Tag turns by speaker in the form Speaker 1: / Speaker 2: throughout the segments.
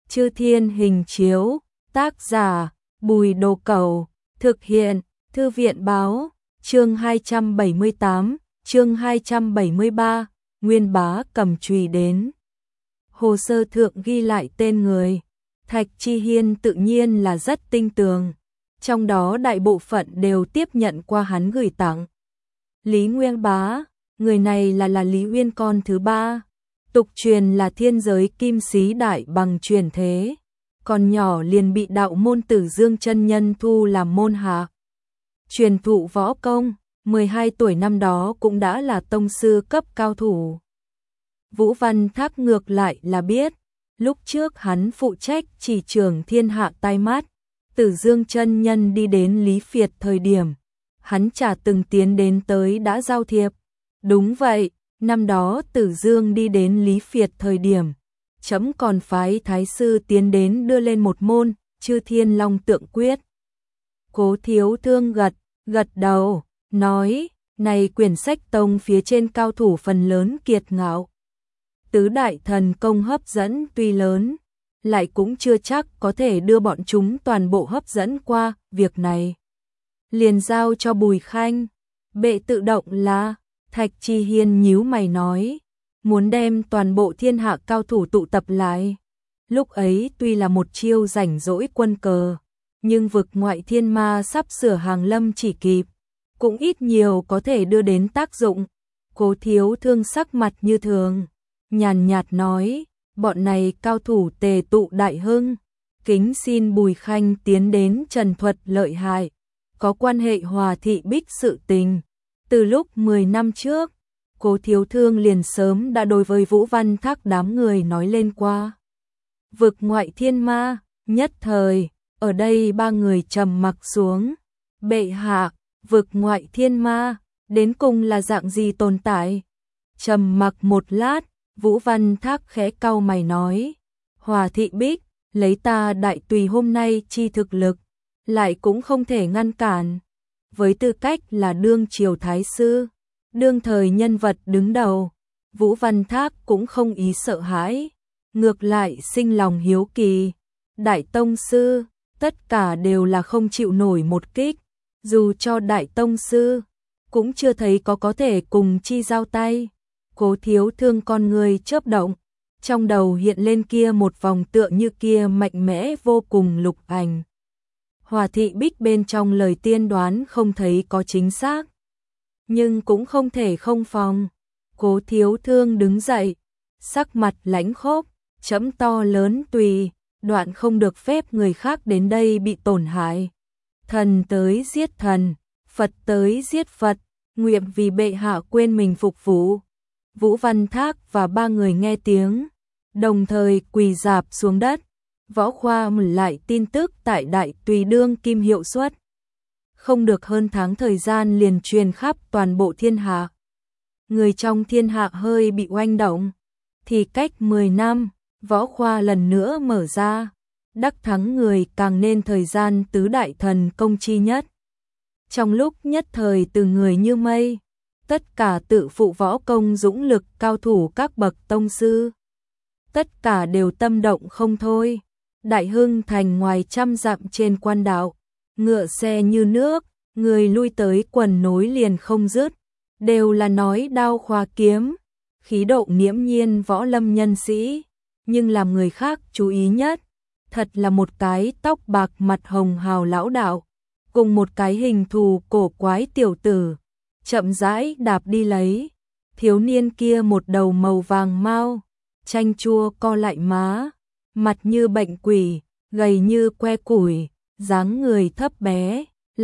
Speaker 1: Chư Thiên Hình Chiếu, tác giả, Bùi Đồ Cẩu, thực hiện, Thư viện Báo, chương 278, chương 273, Nguyên Bá cầm chùy đến. Hồ sơ thượng ghi lại tên người, Thạch Chi Hiên tự nhiên là rất tinh tường, trong đó đại bộ phận đều tiếp nhận qua hắn gửi tặng. Lý Nguyên Bá, người này là Lý Uyên con thứ ba, tục truyền là thiên giới kim sĩ đại bằng truyền thế, còn nhỏ liền bị đạo môn Tử Dương chân nhân thu làm môn hạ. Truyền thụ võ công, 12 tuổi năm đó cũng đã là tông sư cấp cao thủ. Vũ Văn Thác ngược lại là biết, lúc trước hắn phụ trách chỉ trường thiên hạ tai mắt, Tử Dương chân nhân đi đến Lý Việt thời điểm, hắn chả từng tiến đến tới đã giao thiệp. Đúng vậy, năm đó Tử Dương đi đến Lý Việt thời điểm, chấm còn phái thái sư tiến đến đưa lên một môn, Chư Thiên Long Tượng Quyết. Cố Thiếu Thương gật đầu, nói, này quyển sách tông phía trên cao thủ phần lớn kiệt ngạo. Tứ đại thần công hấp dẫn tuy lớn, lại cũng chưa chắc có thể đưa bọn chúng toàn bộ hấp dẫn qua, việc này liền giao cho Bùi Khanh. Bệ tự động là, Thạch Chi Hiên nhíu mày nói, muốn đem toàn bộ thiên hạ cao thủ tụ tập lại. Lúc ấy tuy là một chiêu rảnh rỗi quân cờ, nhưng vực ngoại thiên ma sắp sửa hàng lâm chỉ kịp, cũng ít nhiều có thể đưa đến tác dụng. Cố Thiếu Thương sắc mặt như thường, nhàn nhạt nói, bọn này cao thủ tề tụ đại hưng, kính xin Bùi Khanh tiến đến trần thuật lợi hại, có quan hệ Hòa Thị Bích sự tình. Từ lúc 10 năm trước, Cố Thiếu Thương liền sớm đã đối với Vũ Văn Thác đám người nói lên qua. Vực ngoại thiên ma, nhất thời, ở đây ba người trầm mặc xuống. Bệ hạ, vực ngoại thiên ma, đến cùng là dạng gì tồn tại? Trầm mặc một lát, Vũ Văn Thác khẽ cau mày nói, Hòa Thị Bích, lấy ta đại tùy hôm nay chi thực lực, lại cũng không thể ngăn cản. Với tư cách là đương triều thái sư, đương thời nhân vật đứng đầu, Vũ Văn Thác cũng không ý sợ hãi, ngược lại sinh lòng hiếu kỳ. Đại tông sư, tất cả đều là không chịu nổi một kích, dù cho đại tông sư, cũng chưa thấy có thể cùng chi giao tay. Cố Thiếu Thương con người chớp động, trong đầu hiện lên kia một vòng tựa như kia mạnh mẽ vô cùng lục ảnh. Hòa Thị Bích bên trong lời tiên đoán không thấy có chính xác, nhưng cũng không thể không phòng. Cố Thiếu Thương đứng dậy, sắc mặt lãnh khốc, chấm to lớn tùy, đoạn không được phép người khác đến đây bị tổn hại. Thần tới giết thần, Phật tới giết Phật, nguyện vì bệ hạ quên mình phục vụ. Vũ Văn Thác và ba người nghe tiếng, đồng thời quỳ rạp xuống đất. Võ Khoa lại tin tức tại đại tùy đương kim hiệu suất. Không được hơn tháng thời gian liền truyền khắp toàn bộ thiên hạ. Người trong thiên hạ hơi bị oanh động. Thì cách 10 năm, Võ Khoa lần nữa mở ra. Đắc thắng người càng nên thời gian tứ đại thần công chi nhất. Trong lúc nhất thời từ người như mây, tất cả tự phụ võ công dũng lực cao thủ các bậc tông sư. Tất cả đều tâm động không thôi. Đại Hưng thành ngoài trăm dặm trên quan đạo, ngựa xe như nước, người lui tới quần nối liền không dứt, đều là nói đao khoa kiếm, khí độ nghiễm nhiên võ lâm nhân sĩ, nhưng làm người khác chú ý nhất, thật là một cái tóc bạc mặt hồng hào lão đạo, cùng một cái hình thù cổ quái tiểu tử, chậm rãi đạp đi lấy. Thiếu niên kia một đầu màu vàng mau, chanh chua co lại má, mặt như bệnh quỷ, gầy như que củi, dáng người thấp bé,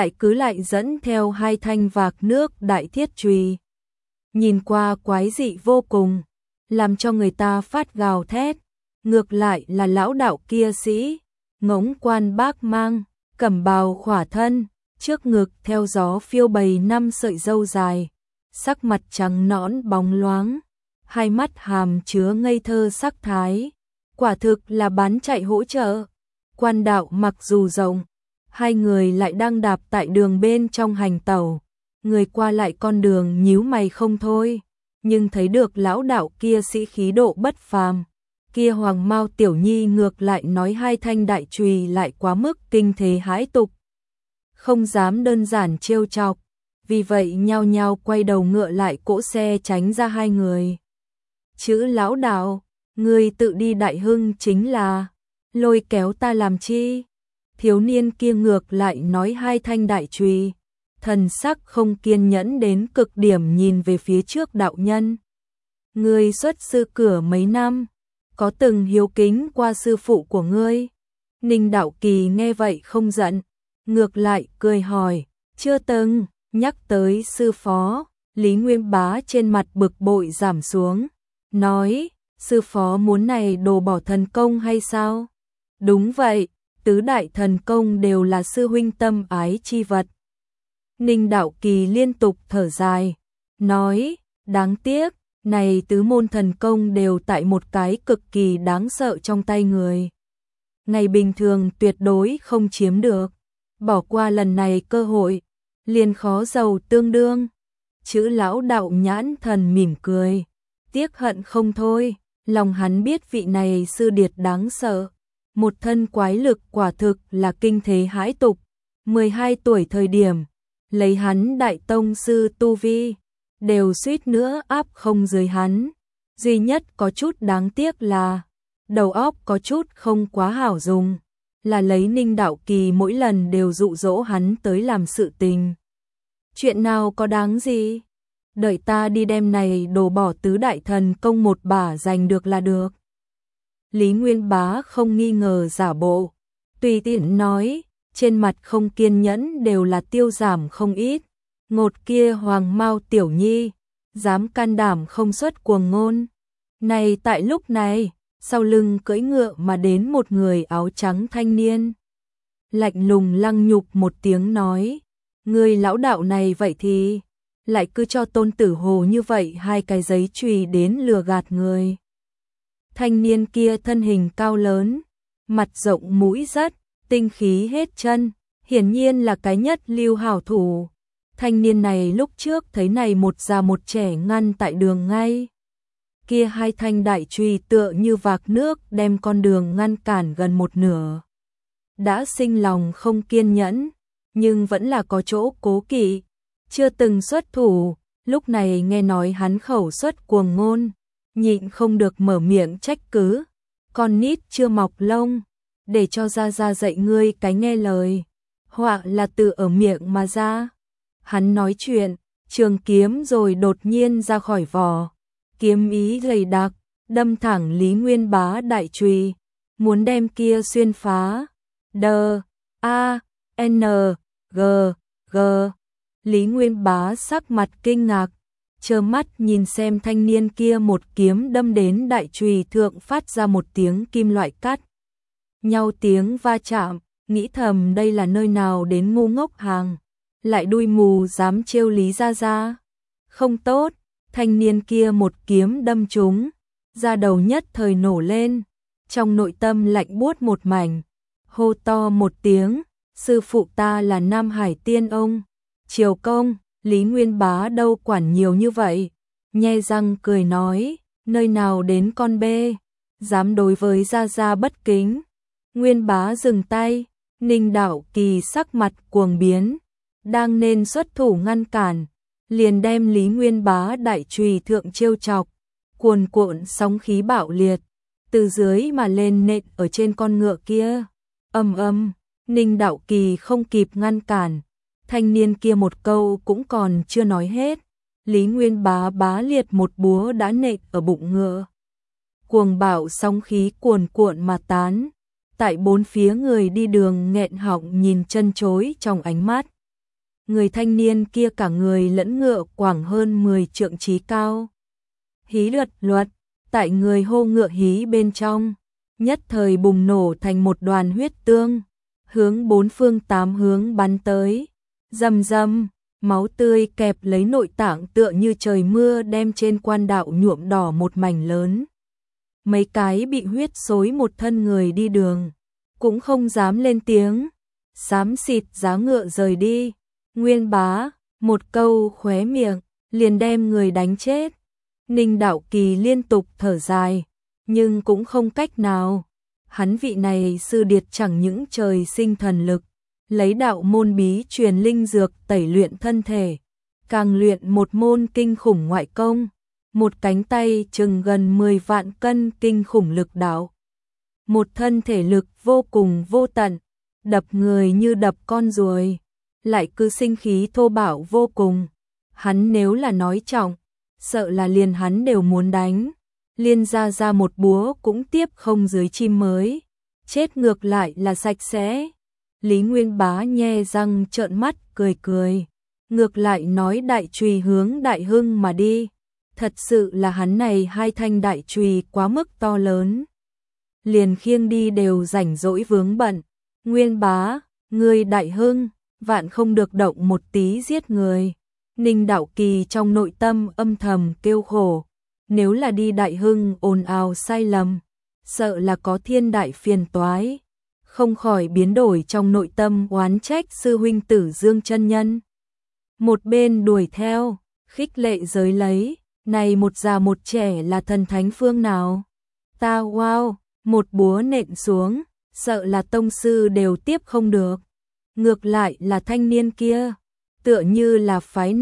Speaker 1: lại dẫn theo hai thanh vạc nước đại thiết chùy. Nhìn qua quái dị vô cùng, làm cho người ta phát gào thét. Ngược lại là lão đạo kia sĩ, ngỗng quan bác mang, cẩm bào khỏa thân, trước ngực theo gió phiêu bầy 5 sợi râu dài, sắc mặt trắng nõn bóng loáng, hai mắt hàm chứa ngây thơ sắc thái. Quả thực là bán chạy hỗ trợ. Quan đạo mặc dù rộng, hai người lại đang đạp tại đường bên trong hành tẩu. Người qua lại con đường nhíu mày không thôi, nhưng thấy được lão đạo kia sĩ khí độ bất phàm, kia Hoàng Mao tiểu nhi ngược lại nói hai thanh đại chùy lại quá mức kinh thế hãi tục, không dám đơn giản trêu chọc, vì vậy nhao nhao quay đầu ngựa lại cỗ xe tránh ra hai người. Chữ lão đạo, ngươi tự đi Đại Hưng chính là, lôi kéo ta làm chi? Thiếu niên kia ngược lại nói hai thanh đại chùy, thần sắc không kiên nhẫn đến cực điểm nhìn về phía trước đạo nhân. Ngươi xuất sư cửa mấy năm, có từng hiếu kính qua sư phụ của ngươi? Ninh Đạo Kỳ nghe vậy không giận, ngược lại cười hỏi, chưa từng. Nhắc tới sư phó, Lý Nguyên Bá trên mặt bực bội giảm xuống, nói, sư phó muốn này đồ bỏ thần công hay sao? Đúng vậy, tứ đại thần công đều là sư huynh tâm ái chi vật. Ninh Đạo Kỳ liên tục thở dài, nói, đáng tiếc, này tứ môn thần công đều tại một cái cực kỳ đáng sợ trong tay người. Ngày bình thường tuyệt đối không chiếm được, bỏ qua lần này cơ hội, liền khó giàu tương đương. Chữ lão đạo nhãn thần mỉm cười, tiếc hận không thôi, lòng hắn biết vị này sư điệt đáng sợ, một thân quái lực quả thực là kinh thế hãi tục. 12 tuổi thời điểm, lấy hắn đại tông sư tu vi, đều suýt nữa áp không dưới hắn. Duy nhất có chút đáng tiếc là, đầu óc có chút không quá hảo dùng, là lấy Ninh Đạo Kỳ mỗi lần đều dụ dỗ hắn tới làm sự tình. Chuyện nào có đáng gì? Đợi ta đi đem này đồ bỏ tứ đại thần công một bả giành được là được. Lý Nguyên Bá không nghi ngờ giả bộ, tùy tiện nói, trên mặt không kiên nhẫn đều là tiêu giảm không ít. Ngột kia Hoàng Mao tiểu nhi, dám can đảm không xuất cuồng ngôn. Này tại lúc này, sau lưng cưỡi ngựa mà đến một người áo trắng thanh niên. Lạnh lùng lăng nhục một tiếng nói, người lão đạo này vậy thì, lại cứ cho Tôn Tử Hồ như vậy hai cái giấy chùy đến lừa gạt người. Thanh niên kia thân hình cao lớn, mặt rộng mũi rất, tinh khí hết chân, hiển nhiên là cái nhất lưu hảo thủ. Thanh niên này lúc trước thấy này một già một trẻ ngăn tại đường ngay. Kia hai thanh đại chùy tựa như vạc nước đem con đường ngăn cản gần một nửa. Đã sinh lòng không kiên nhẫn, nhưng vẫn là có chỗ cố kỵ, chưa từng xuất thủ, lúc này nghe nói hắn khẩu xuất cuồng ngôn, nhịn không được mở miệng trách cứ, con nít chưa mọc lông, để cho ra dạy ngươi cái nghe lời, họa là từ ở miệng mà ra. Hắn nói chuyện, trường kiếm rồi đột nhiên ra khỏi vỏ, kiếm ý dày đặc, đâm thẳng Lý Nguyên Bá đại chùy, muốn đem kia xuyên phá. Đờ, A, N, G, G. Lý Nguyên Bá sắc mặt kinh ngạc, trơ mắt nhìn xem thanh niên kia một kiếm đâm đến đại chùy thượng phát ra một tiếng kim loại cắt nhau tiếng va chạm, nghĩ thầm đây là nơi nào đến ngu ngốc hàng, lại đuôi mù dám trêu Lý gia gia. Không tốt, thanh niên kia một kiếm đâm trúng, da đầu nhất thời nổ lên, trong nội tâm lạnh buốt một mảnh, hô to một tiếng, sư phụ ta là Nam Hải Tiên ông. Triều công, Lý Nguyên Bá đâu quản nhiều như vậy, nhe răng cười nói, nơi nào đến con bê, dám đối với gia gia bất kính. Nguyên Bá dừng tay, Ninh Đạo Kỳ sắc mặt cuồng biến, đang nên xuất thủ ngăn cản, liền đem Lý Nguyên Bá đại chùy thượng trêu chọc, cuồn cuộn sóng khí bạo liệt, từ dưới mà lên nện ở trên con ngựa kia. Ầm ầm, Ninh Đạo Kỳ không kịp ngăn cản, thanh niên kia một câu cũng còn chưa nói hết, Lý Nguyên Bá bá liệt một búa đã nện ở bụng ngựa. Cuồng bạo sóng khí cuồn cuộn mà tán, tại bốn phía người đi đường nghẹn họng nhìn chân chối trong ánh mắt. Người thanh niên kia cả người lẫn ngựa quảng hơn 10 trượng chí cao. Hí luật, tại người hô ngựa hí bên trong, nhất thời bùng nổ thành một đoàn huyết tương, hướng bốn phương tám hướng bắn tới. Rầm rầm, máu tươi kẹp lấy nội tạng tựa như trời mưa đem trên quan đạo nhuộm đỏ một mảnh lớn. Mấy cái bị huyết xối một thân người đi đường, cũng không dám lên tiếng, xám xịt giá ngựa rời đi. Nguyên Bá, một câu khóe miệng, liền đem người đánh chết. Ninh Đạo Kỳ liên tục thở dài, nhưng cũng không cách nào. Hắn vị này sư điệt chẳng những trời sinh thần lực, lấy đạo môn bí truyền linh dược tẩy luyện thân thể, càng luyện một môn kinh khủng ngoại công, một cánh tay chừng gần 10 vạn cân kinh khủng lực đạo. Một thân thể lực vô cùng vô tận, đập người như đập con ruồi, lại cứ sinh khí thô bạo vô cùng. Hắn nếu là nói trọng, sợ là liền hắn đều muốn đánh. Liên ra một búa cũng tiếp không dưới chim mới, chết ngược lại là sạch sẽ. Lý Nguyên Bá nhe răng trợn mắt cười cười, ngược lại nói đại chùy hướng Đại Hưng mà đi. Thật sự là hắn này hai thanh đại chùy quá mức to lớn, liền khiêng đi đều rảnh rỗi vướng bận. Nguyên Bá, ngươi Đại Hưng, vạn không được động một tí giết người. Ninh Đạo Kỳ trong nội tâm âm thầm kêu khổ, nếu là đi Đại Hưng ồn ào sai lầm, sợ là có thiên đại phiền toái. Không khỏi biến đổi trong nội tâm oán trách sư huynh Tử Dương chân nhân. Một bên đuổi theo, khích lệ giới lấy, này một già một trẻ là thần thánh phương nào? Ta wow, một búa nện xuống, sợ là tông sư đều tiếp không được. Ngược lại là thanh niên kia, tựa như là phái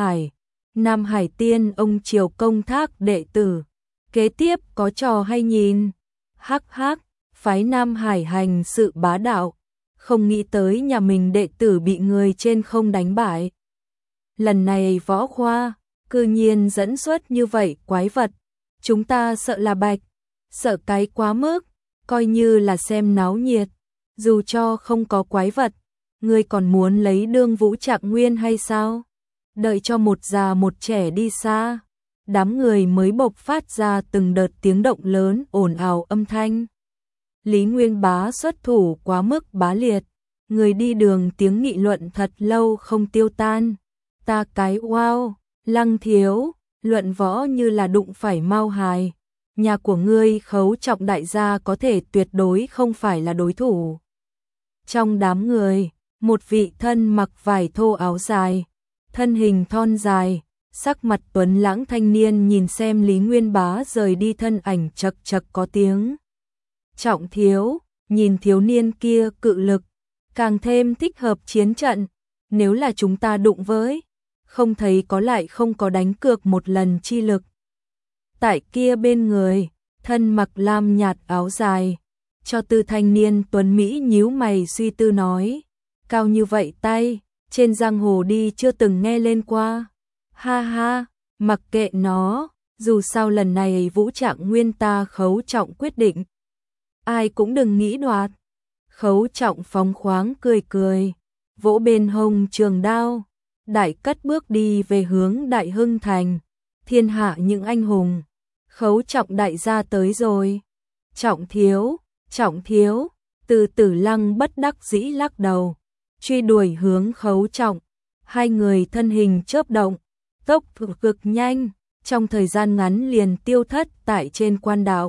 Speaker 1: Nam Hải Tiên ông Triều Công Thác đệ tử. Kế tiếp có trò hay nhìn. Hắc hắc, phái Nam Hải hành sự bá đạo, không nghĩ tới nhà mình đệ tử bị người trên không đánh bại. Lần này võ khoa, cư nhiên dẫn xuất như vậy quái vật, chúng ta sợ là bạch, sợ cái quá mức, coi như là xem náo nhiệt, dù cho không có quái vật, ngươi còn muốn lấy đương vũ trạng nguyên hay sao? Đợi cho một già một trẻ đi xa, đám người mới bộc phát ra từng đợt tiếng động lớn ồn ào âm thanh. Lý Nguyên Bá xuất thủ quá mức bá liệt, người đi đường tiếng nghị luận thật lâu không tiêu tan. Ta cái wow, Lăng thiếu, luận võ như là đụng phải Mao Hài. Nhà của ngươi Khấu Trọng đại gia có thể tuyệt đối không phải là đối thủ. Trong đám người, một vị thân mặc vải thô áo dài, thân hình thon dài, sắc mặt tuấn lãng thanh niên nhìn xem Lý Nguyên Bá rời đi thân ảnh chật chật có tiếng. Trọng thiếu, nhìn thiếu niên kia cự lực, càng thêm thích hợp chiến trận, nếu là chúng ta đụng với, không thấy có lại không có đánh cược một lần chi lực. Tại kia bên người, thân mặc lam nhạt áo dài, cho tư thanh niên tuấn Mỹ nhíu mày suy tư nói, cao như vậy tay, trên giang hồ đi chưa từng nghe lên qua. Ha ha, mặc kệ nó, dù sao lần này vũ trạng nguyên ta Khấu Trọng quyết định. Ai cũng đừng nghĩ đoạt. Khấu Trọng phóng khoáng cười cười, vỗ bên hông trường đao, đại cất bước đi về hướng Đại Hưng Thành. Thiên hạ những anh hùng, Khấu Trọng đại gia tới rồi. Trọng thiếu, Từ Tử Lăng bất đắc dĩ lắc đầu, truy đuổi hướng Khấu Trọng. Hai người thân hình chớp động, tốc cực nhanh, trong thời gian ngắn liền tiêu thất tại trên quan đạo.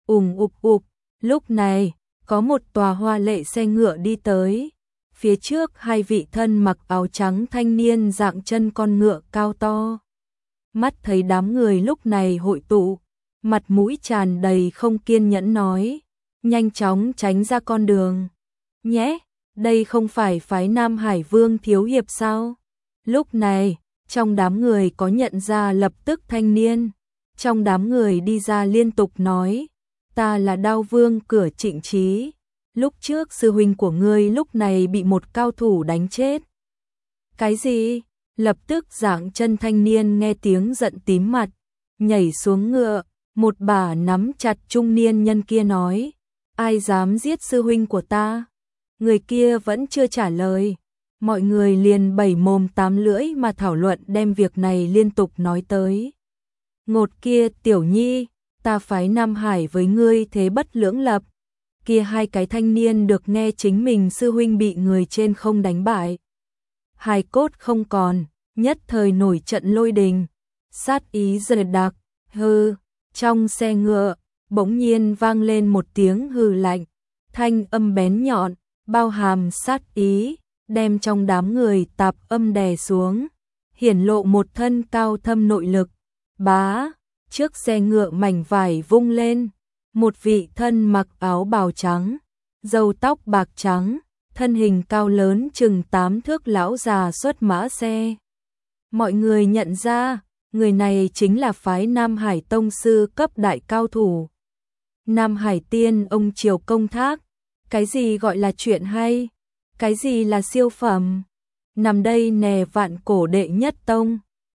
Speaker 1: Ục, lúc này, có một tòa hoa lệ xe ngựa đi tới. Phía trước hai vị thân mặc áo trắng thanh niên dạng chân con ngựa cao to. Mắt thấy đám người lúc này hội tụ, mặt mũi tràn đầy không kiên nhẫn nói, nhanh chóng tránh ra con đường. Nhé, đây không phải phái Nam Hải Vương thiếu hiệp sao? Lúc này, trong đám người có nhận ra lập tức thanh niên. Trong đám người đi ra liên tục nói, ta là Đao Vương cửa Trịnh Trí. Lúc trước sư huynh của ngươi lúc này bị một cao thủ đánh chết. Cái gì? Lập tức dạng chân thanh niên nghe tiếng giận tím mặt, nhảy xuống ngựa, một bà nắm chặt trung niên nhân kia nói, ai dám giết sư huynh của ta? Người kia vẫn chưa trả lời, mọi người liền bảy mồm tám lưỡi mà thảo luận đem việc này liên tục nói tới. Ngột kia tiểu nhi, ta phái Nam Hải với ngươi thế bất lưỡng lập. Kia hai cái thanh niên được nghe chính mình sư huynh bị người trên không đánh bại. Hài cốt không còn, nhất thời nổi trận lôi đình, sát ý dần đặc, hư, trong xe ngựa, bỗng nhiên vang lên một tiếng hừ lạnh, thanh âm bén nhọn, bao hàm sát ý, đem trong đám người tạp âm đè xuống, hiển lộ một thân cao thâm nội lực. Bá, trước xe ngựa mảnh vải vung lên, Một vị thân mặc áo bào trắng, râu tóc bạc trắng, thân hình cao lớn chừng 8 thước lão già xuất mã xe. Mọi người nhận ra, người này chính là phái Nam Hải tông sư cấp đại cao thủ. Nam Hải tiên ông Triều công thác, cái gì gọi là chuyện hay, cái gì là siêu phẩm. Nằm đây nè vạn cổ đệ nhất tông,